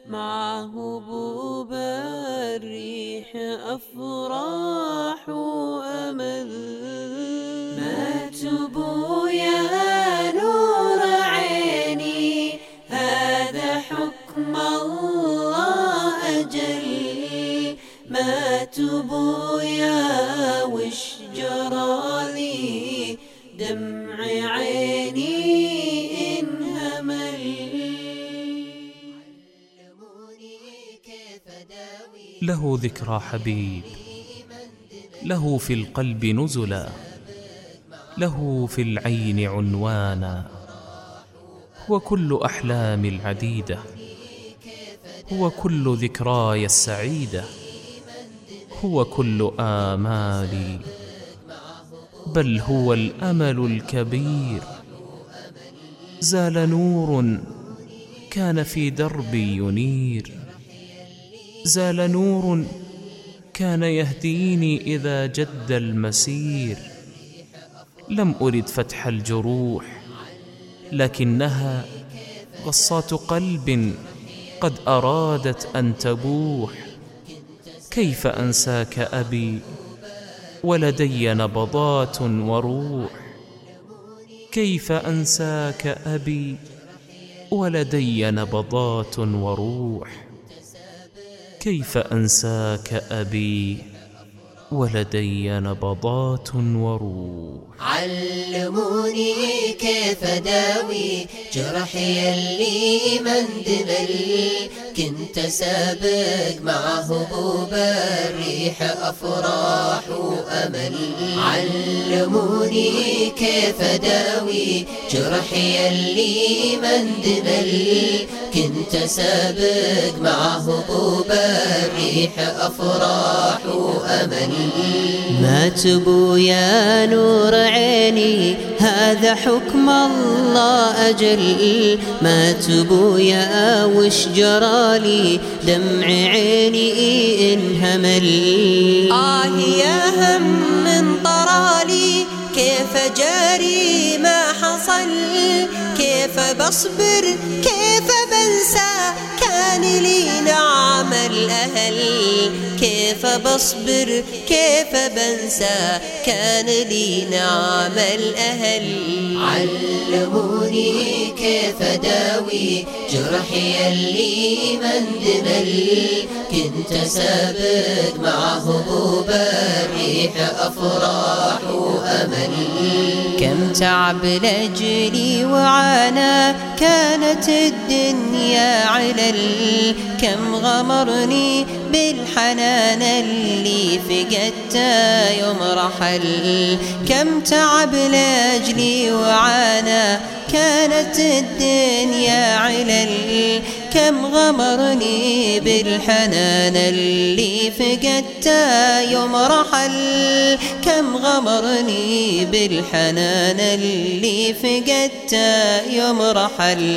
مع هبوب الريح أفراح وأمل. مات بويا نور عيني هذا حكم الله أجل. مات بويا وش جرالي دمع عيني انهمل. له ذكرى حبيب، له في القلب نزلا، له في العين عنوانا. هو كل أحلامي العديدة، هو كل ذكراي السعيدة، هو كل آمالي، بل هو الأمل الكبير. زال نور كان في دربي ينير، زال نور كان يهديني إذا جد المسير. لم أرد فتح الجروح، لكنها غصات قلب قد أرادت أن تبوح. كيف أنساك أبي ولدي نبضات وروح؟ كيف أنساك أبي ولدي نبضات وروح؟ كيف أنساك أبي ولدي نبضات وروح؟ علموني كيف أداوي جرحي اللي مندمل. كنت سابق مع هبوب الريح أفراح وأمل. علموني كيف أداوي جرحي اللي مندمل. كنت سابق مع هبوب الريح أفراح وأمل. مات بويا نور عيني هذا حكم الله أجل. مات بويا وش جرالي دمع عيني انهمل. يا هم من طرالي كيف جاري ما حصل. كيف بصبر كيف بنسى كان لي نعم الأهل. كيف بصبر كيف بنسى كان لي نعم الأهل. علموني كيف أداوي جرحي اللي مندمل. كنت سابق مع هبوب الريح أفراح وأمل. كم تعب لأجلي وعانى كانت الدنيا علل. كم غمرني بالحنان اللي فقدته يوم رحل. كم تعب لأجلي وعانى كانت الدنيا علل. كم غمرني بالحنان اللي فقدته يوم رحل. كم غمرني بالحنان اللي فقدته يوم رحل.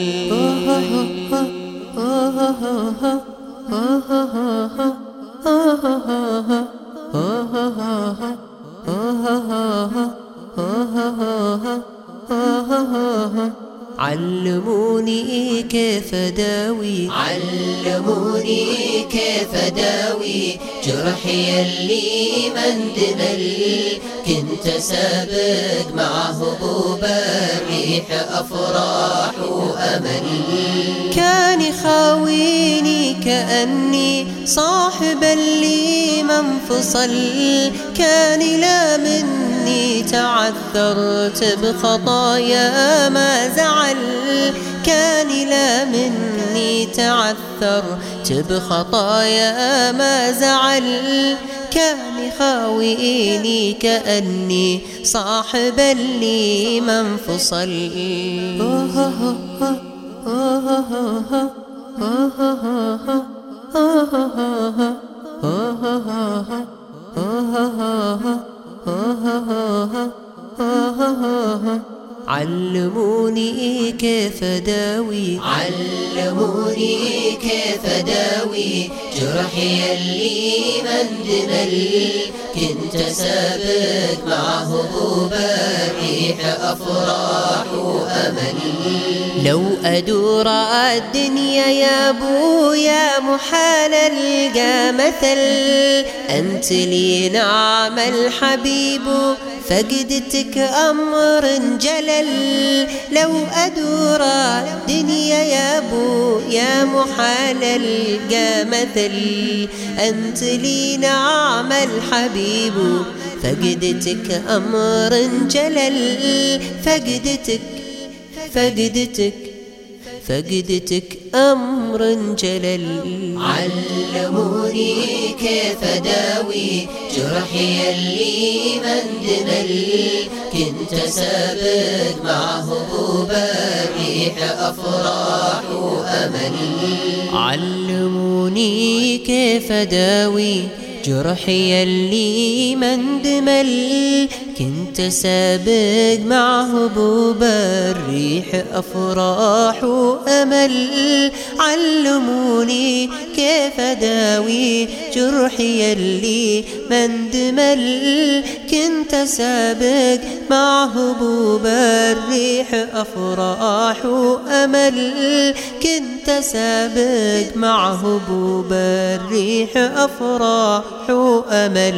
علموني كيف أداوي علموني كيف أداوي جرحي اللي مندمل. كنت سابق مع هبوب الريح أفراح وأمل. كان يخاويني كأني صاحب اللي منفصل. كان لا مني تعثرت بخطايا ما زعل. كان لا مني تعثرت بخطايا ما زعل. كان يخاويني كأني صاحب اللي منفصل. علموني كيف أداوي علموني علموني كيف أداوي جرحي اللي مندمل، كنت سابق مع هبوب الريح أفراح وأمل. لو أدور الدنيا يا أبويا محال ألقى مثل، أنت لي نعم الحبيب فقدتك أمر جلل. لو أدور الدنيا يا أبويا محال ألقى مثل، أنت لي نعم الحبيب فقدتك أمر جلل. فقدتك أمر جلل. علموني كيف أداوي جرحي اللي مندمل، كنت سابق مع هبوب الريح أفراح وأمل. علموني كيف أداوي جرحي اللي مندمل، كنت سابق مع هبوب الريح أفراح وأمل. علموني كيف أداوي جرحي اللي مندمل، كنت سابق مع هبوب الريح أفراح وأمل. كنت سابق مع هبوب الريح أفراح وأمل.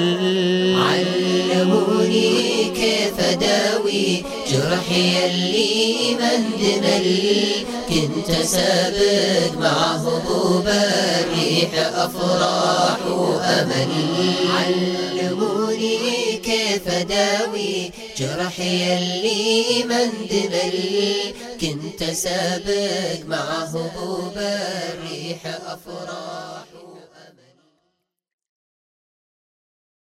علموني كيف أداوي جرحي اللي مندمل، كنت سابق مع هبوب الريح أفراح وأمل. علموني كيف أداوي جرحي اللي مندمل، كنت سابق مع هبوب الريح أفراح